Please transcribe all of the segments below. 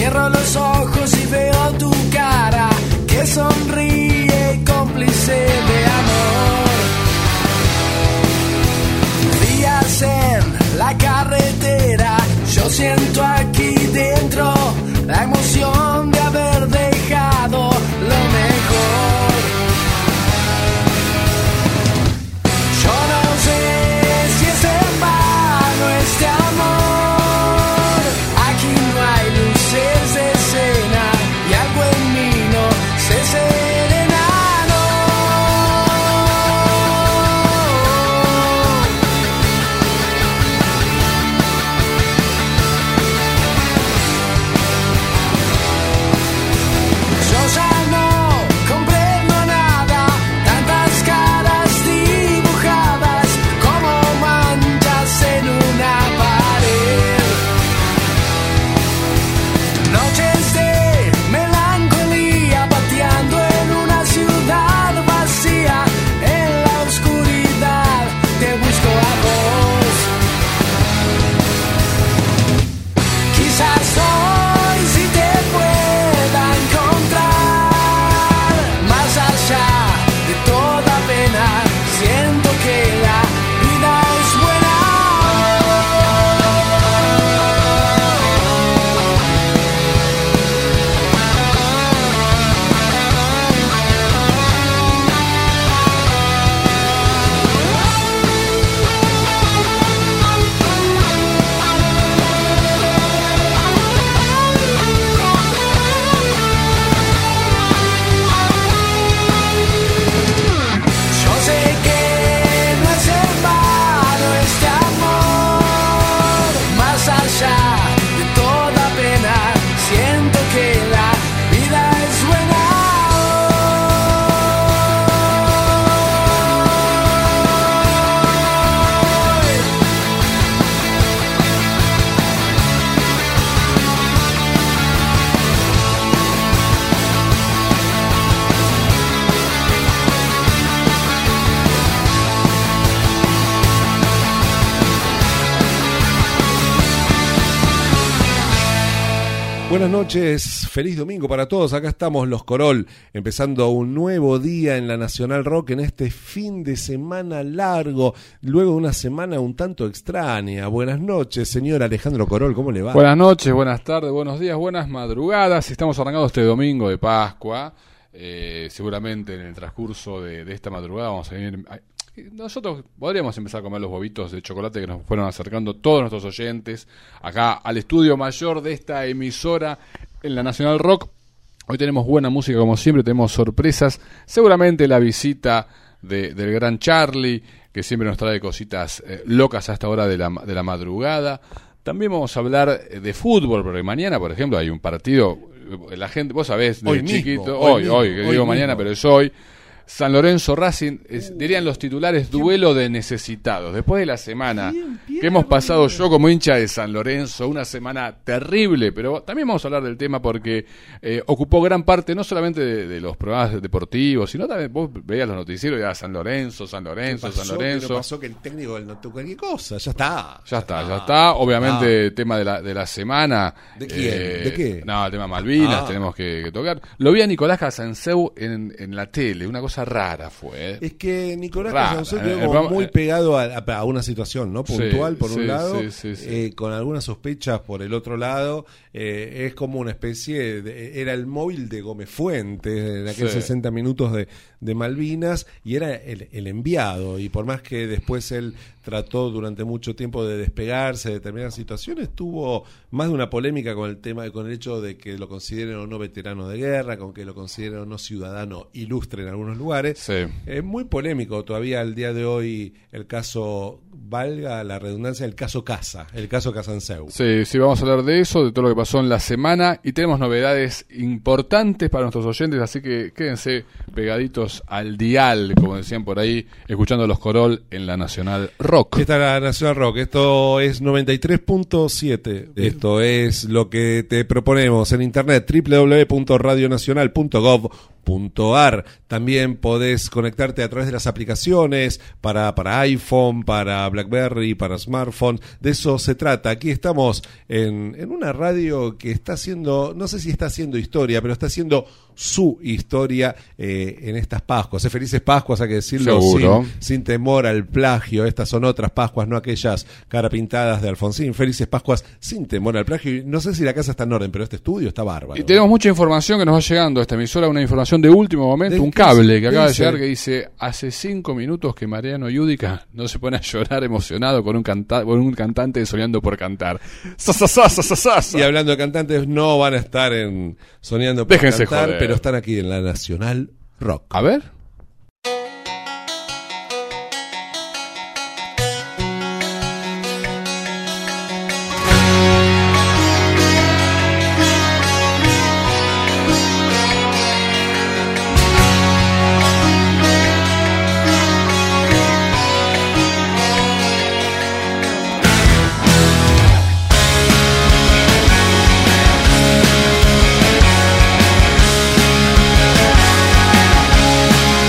Cierro los ojos y veo tu cara que sonríe cómplice de amor. Días en la carretera, yo siento aquí dentro la emoción de haber dejado lo mejor. Yo no sé si es en vano este amor. Aquí no hay luces de escena y algo en mí no se serena. Yo ya no comprendo nada, tantas caras dibujadas como manchas en una pared. Noches de melancolía pateando en una ciudad vacía. En la oscuridad te busco a vos. Quizás hoy sí te pueda encontrar. Más allá de toda pena, siento que la vida es buena. Yo sé que no es en vano este amor. Más allá de toda pena, siento que la vida es buena. Buenas noches, feliz domingo para todos. Acá estamos los Corol, empezando un nuevo día en la Nacional Rock en este fin de semana largo, luego de una semana un tanto extraña. Buenas noches, señor Alejandro Corol, ¿cómo le va? Buenas noches, buenas tardes, buenos días, buenas madrugadas. Estamos arrancando este domingo de Pascua. Seguramente en el transcurso de esta madrugada vamos a ir... Nosotros podríamos empezar a comer los bobitos de chocolate que nos fueron acercando todos nuestros oyentes acá al estudio mayor de esta emisora en la Nacional Rock. Hoy tenemos buena música como siempre, tenemos sorpresas, seguramente la visita del gran Charlie, que siempre nos trae cositas locas a esta hora de la madrugada. También vamos a hablar de fútbol, porque mañana, por ejemplo, hay un partido, la gente, vos sabés, de hoy chiquito, mismo, hoy, que digo mismo. Mañana, pero es hoy. San Lorenzo Racing, dirían los titulares, duelo de necesitados. Después de la semana que hemos pasado yo como hincha de San Lorenzo, una semana terrible, pero también vamos a hablar del tema porque ocupó gran parte no solamente de los programas deportivos, sino también vos veías los noticieros y San Lorenzo. ¿Qué pasó que el técnico del no tocó cualquier cosa? Ya está. Obviamente, tema de la semana. ¿De quién? ¿De qué? No, el tema Malvinas, tenemos que tocar. Lo vi a Nicolás Casanseu en la tele, una cosa rara fue. Es que Nicolás Casanseu quedó muy pegado a una situación, ¿no? Puntual, por un lado, con algunas sospechas por el otro lado. Es como una especie era el móvil de Gómez Fuentes en aquellos 60 minutos de Malvinas, y era el enviado, y por más que después él trató durante mucho tiempo de despegarse de determinadas situaciones, tuvo más de una polémica con el hecho de que lo consideren o no veterano de guerra, con que lo consideren o no ciudadano ilustre en algunos lugares. Es muy polémico todavía al día de hoy el caso, valga la redundancia, el caso Casanseu. Sí, vamos a hablar de eso, de todo lo que pasó en la semana, y tenemos novedades importantes para nuestros oyentes, así que quédense pegaditos al dial, como decían por ahí, escuchando los Corol en la Nacional Rock. Esta es la Nacional Rock, esto es 93.7, esto es lo que te proponemos en internet, www.radionacional.gov.ar. También podés conectarte a través de las aplicaciones para iPhone, para BlackBerry, para smartphone. De eso se trata. Aquí estamos en una radio que está haciendo, no sé si está haciendo historia, pero está haciendo su historia en estas Pascuas. Felices Pascuas, hay que decirlo, sin temor al plagio. Estas son otras Pascuas, no aquellas carapintadas de Alfonsín. Felices Pascuas sin temor al plagio. Y no sé si la casa está en orden, pero este estudio está bárbaro. Y tenemos mucha información que nos va llegando a esta emisora, una información de último momento, un cable que acaba de llegar que dice: hace 5 minutos que Mariano Yudica no se pone a llorar emocionado con un cantante soñando por cantar. Y hablando de cantantes, no van a estar soñando por Déjense cantar, joder. pero están aquí en la Nacional Rock. A ver. Thank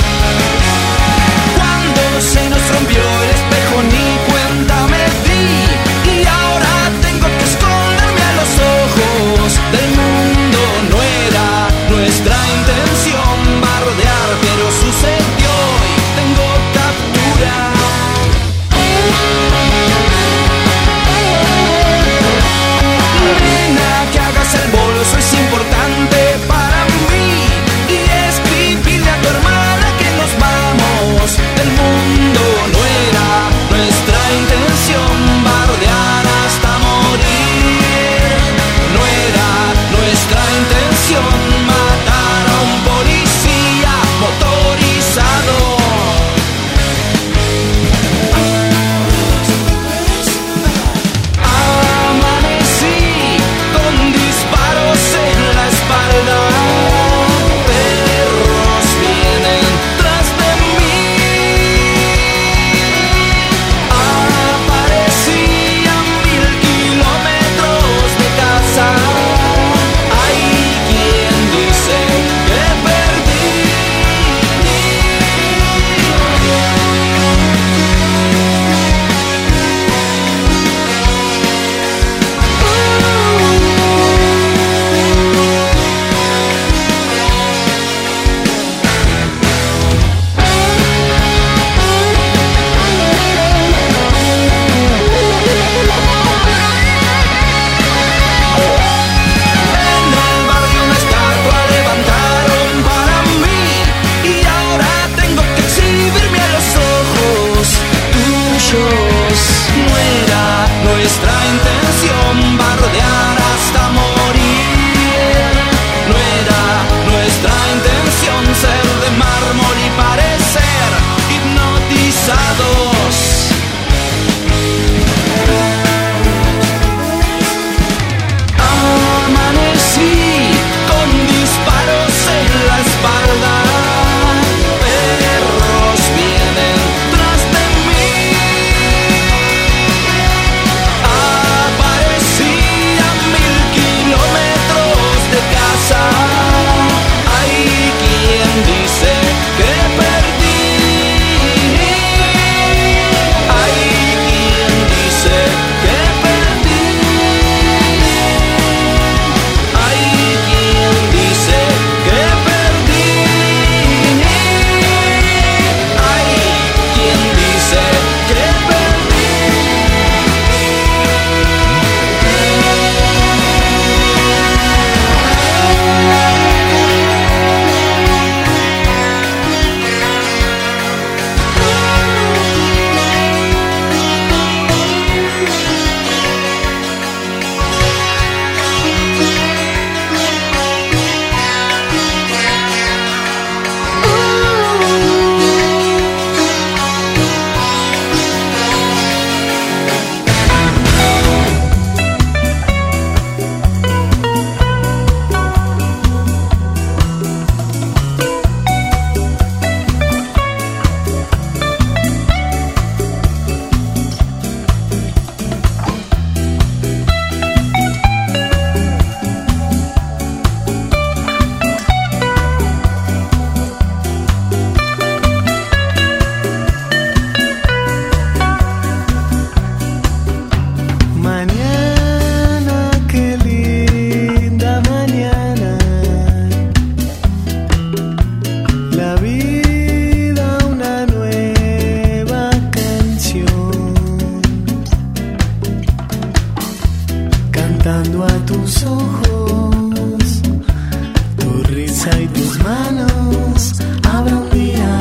tus ojos, tu risa y tus manos. Habrá un día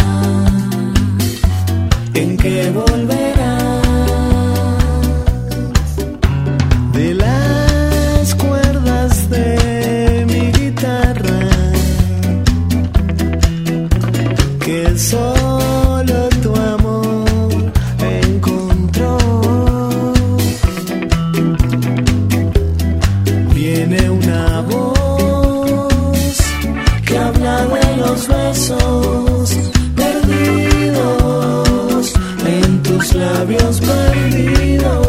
en que volverás de las cuerdas de mi guitarra, que solo tu amor encontró. Viene una voz que habla de los besos perdidos en tus labios perdidos.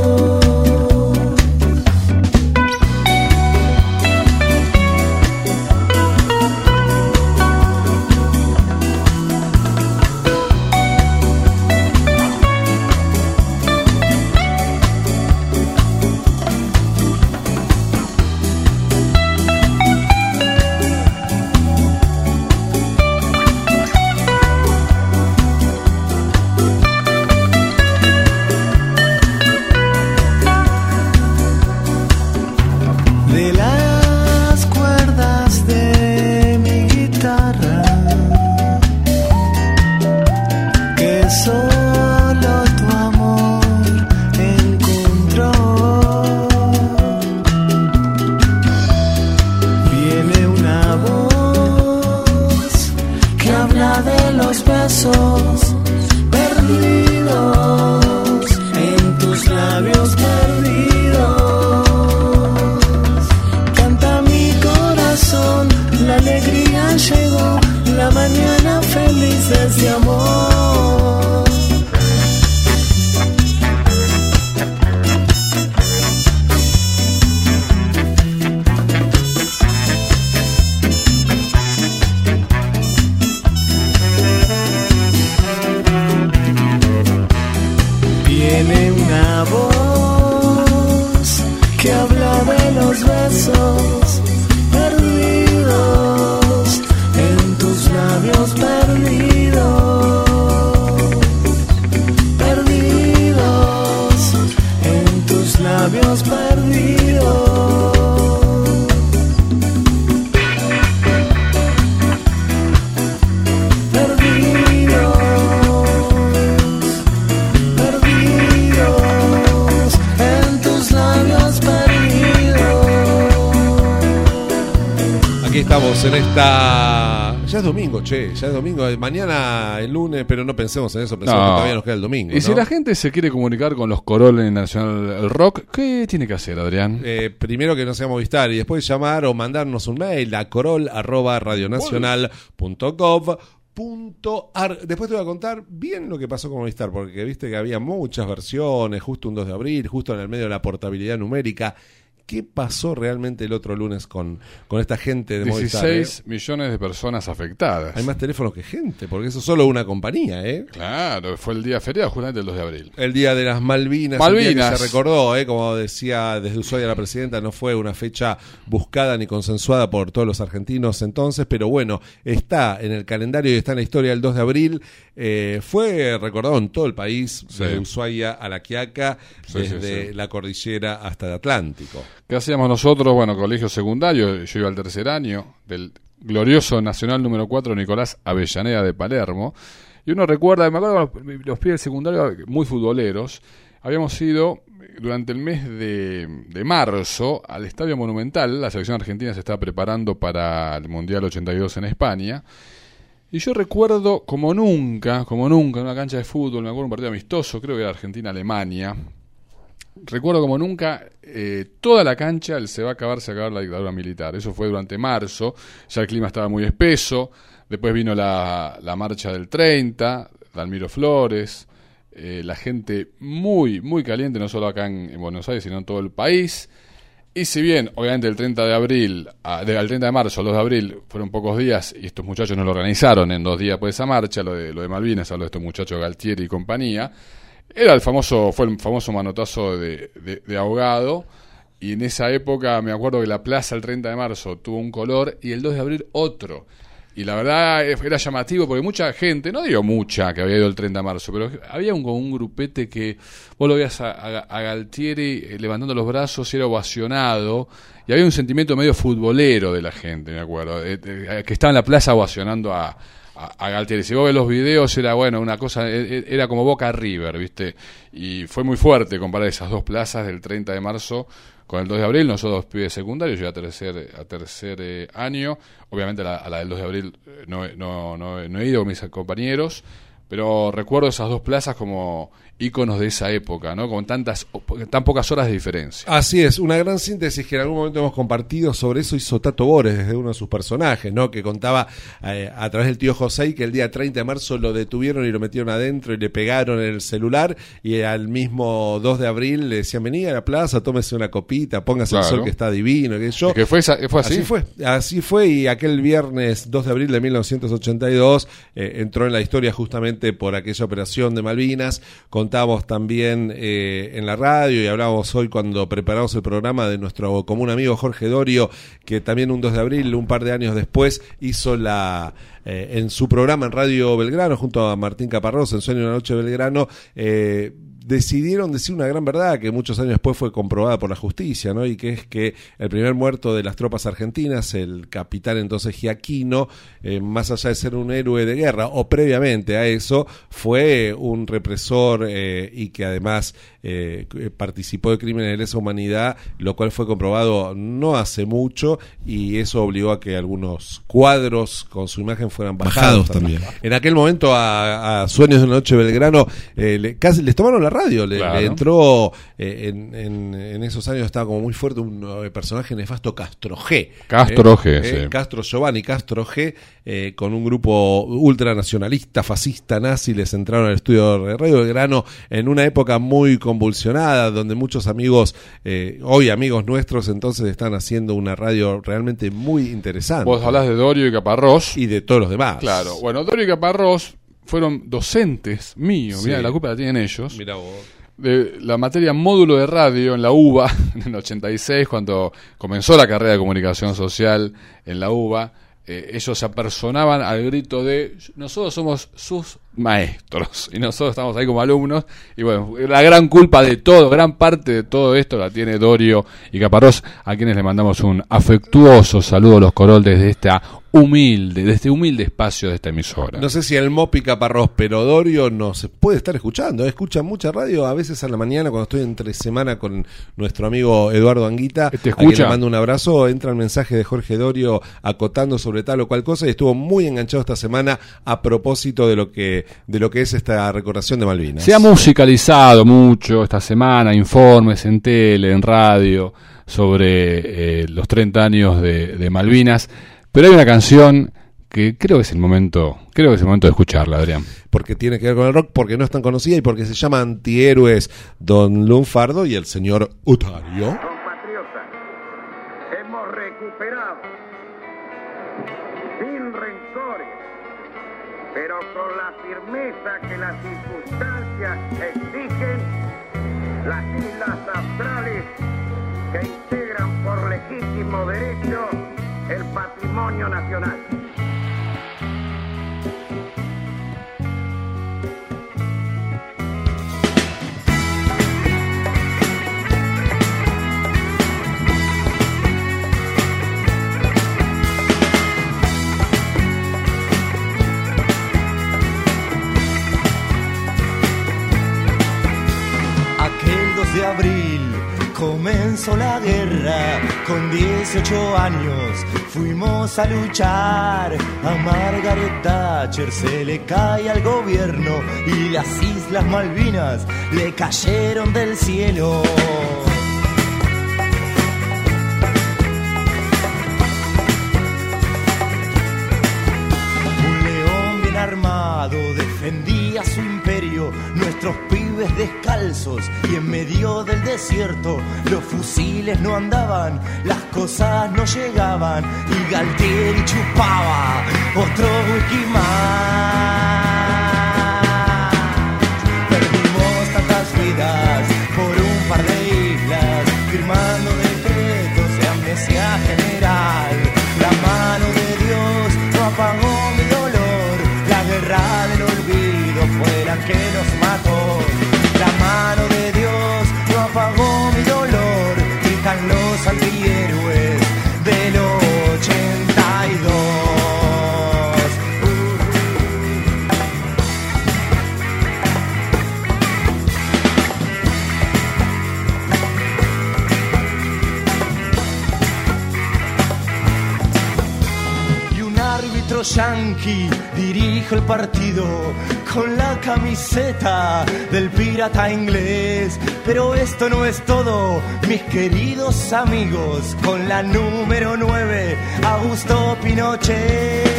De las cuerdas de mi guitarra, que solo tu amor encontró. Viene una voz que habla de los besos perdidos en tus labios perdidos. La alegría llegó, la mañana feliz de ese amor. Viene una voz que habla de los besos perdidos en tus labios perdidos, perdidos en tus labios perdidos. Perdidos, perdidos en tus labios perdidos. Aquí estamos en esta... Ya es domingo, che, ya es domingo. Mañana el lunes, pero no pensemos en eso, pensemos que todavía nos queda el domingo, Y ¿no? si la gente se quiere comunicar con los Corol en Nacional Rock, ¿qué tiene que hacer, Adrián? Primero que no sea Movistar y después llamar o mandarnos un mail a corol@radionacional.gov.ar. Después te voy a contar bien lo que pasó con Movistar, porque viste que había muchas versiones, justo un 2 de abril, justo en el medio de la portabilidad numérica. ¿Qué pasó realmente el otro lunes con esta gente de Movistar? 16 millones de personas afectadas. Hay más teléfonos que gente, porque eso es solo una compañía, ¿eh? Claro, fue el día feriado, justamente el 2 de abril. El día de las Malvinas, el día que se recordó, como decía desde Ushuaia la presidenta, no fue una fecha buscada ni consensuada por todos los argentinos entonces, pero bueno, está en el calendario y está en la historia del 2 de abril. Fue recordado en todo el país, Sí. desde Ushuaia a La Quiaca, desde la cordillera hasta el Atlántico. ¿Qué hacíamos nosotros? Bueno, colegio secundario, yo iba al tercer año del glorioso Nacional número 4 Nicolás Avellaneda de Palermo, y uno recuerda, me acuerdo los pibes del secundario muy futboleros, habíamos ido durante el mes de marzo al Estadio Monumental. La selección argentina se estaba preparando para el Mundial 82 en España, y yo recuerdo como nunca en una cancha de fútbol, me acuerdo un partido amistoso, creo que era Argentina-Alemania. Recuerdo como nunca, toda la cancha se va a acabar la dictadura militar. Eso fue durante marzo, ya el clima estaba muy espeso. Después vino la marcha del 30, de Almiro Flores, la gente muy, muy caliente, no solo acá en Buenos Aires, sino en todo el país. Y si bien, obviamente, el 30 de abril, al 30 de marzo al 2 de abril fueron pocos días, y estos muchachos no lo organizaron en 2 días por esa marcha, lo de Malvinas, hablo de estos muchachos Galtieri y compañía. Fue el famoso manotazo de ahogado, y en esa época me acuerdo que la plaza el 30 de marzo tuvo un color y el 2 de abril otro. Y la verdad era llamativo porque mucha gente, no digo mucha que había ido el 30 de marzo, pero había un grupete que vos lo veías a Galtieri levantando los brazos y era ovacionado. Y había un sentimiento medio futbolero de la gente, me acuerdo, que estaba en la plaza ovacionando a Galtieri. Si vos ves los videos, era una cosa, era como Boca River, ¿viste? Y fue muy fuerte comparar esas dos plazas del 30 de marzo con el 2 de abril. Nosotros pibes secundarios, yo a tercer año, obviamente a la del 2 de abril no he ido con mis compañeros, pero recuerdo esas dos plazas como íconos de esa época, ¿no? Con tan pocas horas de diferencia. Así es, una gran síntesis que en algún momento hemos compartido sobre eso hizo Tato Bores desde uno de sus personajes, ¿no? Que contaba a través del tío José que el día 30 de marzo lo detuvieron y lo metieron adentro y le pegaron en el celular, y al mismo 2 de abril le decían: vení a la plaza, tómese una copita, póngase el sol que está divino, que yo. ¿Que fue así? Así fue, y aquel viernes 2 de abril de 1982 entró en la historia justamente por aquella operación de Malvinas. Contábamos también en la radio y hablábamos hoy cuando preparamos el programa de nuestro común amigo Jorge Dorio, que también un 2 de abril, un par de años después, hizo en su programa en Radio Belgrano junto a Martín Caparrós, en Sueño de una Noche Belgrano, decidieron decir una gran verdad que muchos años después fue comprobada por la justicia, ¿no? Y que es que el primer muerto de las tropas argentinas, el capitán entonces Giaquino, más allá de ser un héroe de guerra o previamente a eso, fue un represor y que además participó de crímenes de lesa humanidad, lo cual fue comprobado no hace mucho, y eso obligó a que algunos cuadros con su imagen fueran bajados también. En aquel momento a Sueños de una Noche Belgrano casi les tomaron la radio, le entró en esos años, estaba como muy fuerte un personaje nefasto, Castro G. Sí. Castro Giovanni Castro G, con un grupo ultranacionalista, fascista, nazi, les entraron al estudio de Radio Belgrano en una época muy convulsionada, donde muchos amigos, hoy amigos nuestros, entonces están haciendo una radio realmente muy interesante. Vos hablás de Dorio y Caparrós. Y de todos los demás. Claro, bueno, Dorio y Caparrós fueron docentes míos, sí. Mirá, la culpa la tienen ellos. Mirá vos. De la materia módulo de radio en la UBA, en el 86, cuando comenzó la carrera de comunicación social en la UBA, ellos se apersonaban al grito de: nosotros somos sus maestros y nosotros estamos ahí como alumnos. Y bueno, la gran culpa de todo, gran parte de todo esto la tiene Dorio y Caparrós, a quienes le mandamos un afectuoso saludo a los Corol desde este humilde espacio de esta emisora. No sé si el Mopi Caparrós, pero Dorio nos puede estar escuchando, escucha mucha radio, a veces a la mañana cuando estoy entre semana con nuestro amigo Eduardo Anguita, ¿te escucha? A quien le mando un abrazo, entra el mensaje de Jorge Dorio acotando sobre tal o cual cosa, y estuvo muy enganchado esta semana a propósito de lo que es esta recordación de Malvinas. Se ha musicalizado mucho esta semana, informes en tele, en radio, sobre los 30 años de Malvinas. Pero hay una canción que creo que es el momento de escucharla, Adrián. Porque tiene que ver con el rock, porque no es tan conocida y porque se llama Antihéroes, Don Lunfardo y el señor Otario. Compatriotas, hemos recuperado, sin rencores, pero con la firmeza que las circunstancias exigen, las islas australes que integran por legítimo derecho el patrimonio nacional. Aquel 2 de abril comenzó la guerra, con 18 años fuimos a luchar. A Margaret Thatcher se le cae al gobierno y las Islas Malvinas le cayeron del cielo. Un león bien armado defendía su imperio, nuestros pibes descalzos y en medio del desierto. Los fusiles no andaban, las cosas no llegaban y Galtieri chupaba otro whisky más. Perdimos tantas vidas por un par de islas, firmando decretos de amnesia general. La mano de Dios no apagó otro yanqui, dirijo el partido con la camiseta del pirata inglés. Pero esto no es todo, mis queridos amigos, con la número 9, Augusto Pinochet.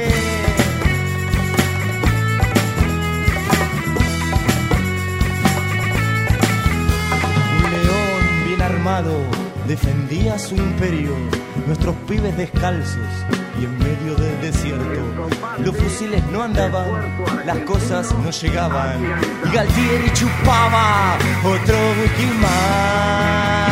Un león bien armado defendía su imperio, nuestros pibes descalzos y en medio del desierto. Los fusiles no andaban, las cosas no llegaban, y Galtieri chupaba otro whisky más.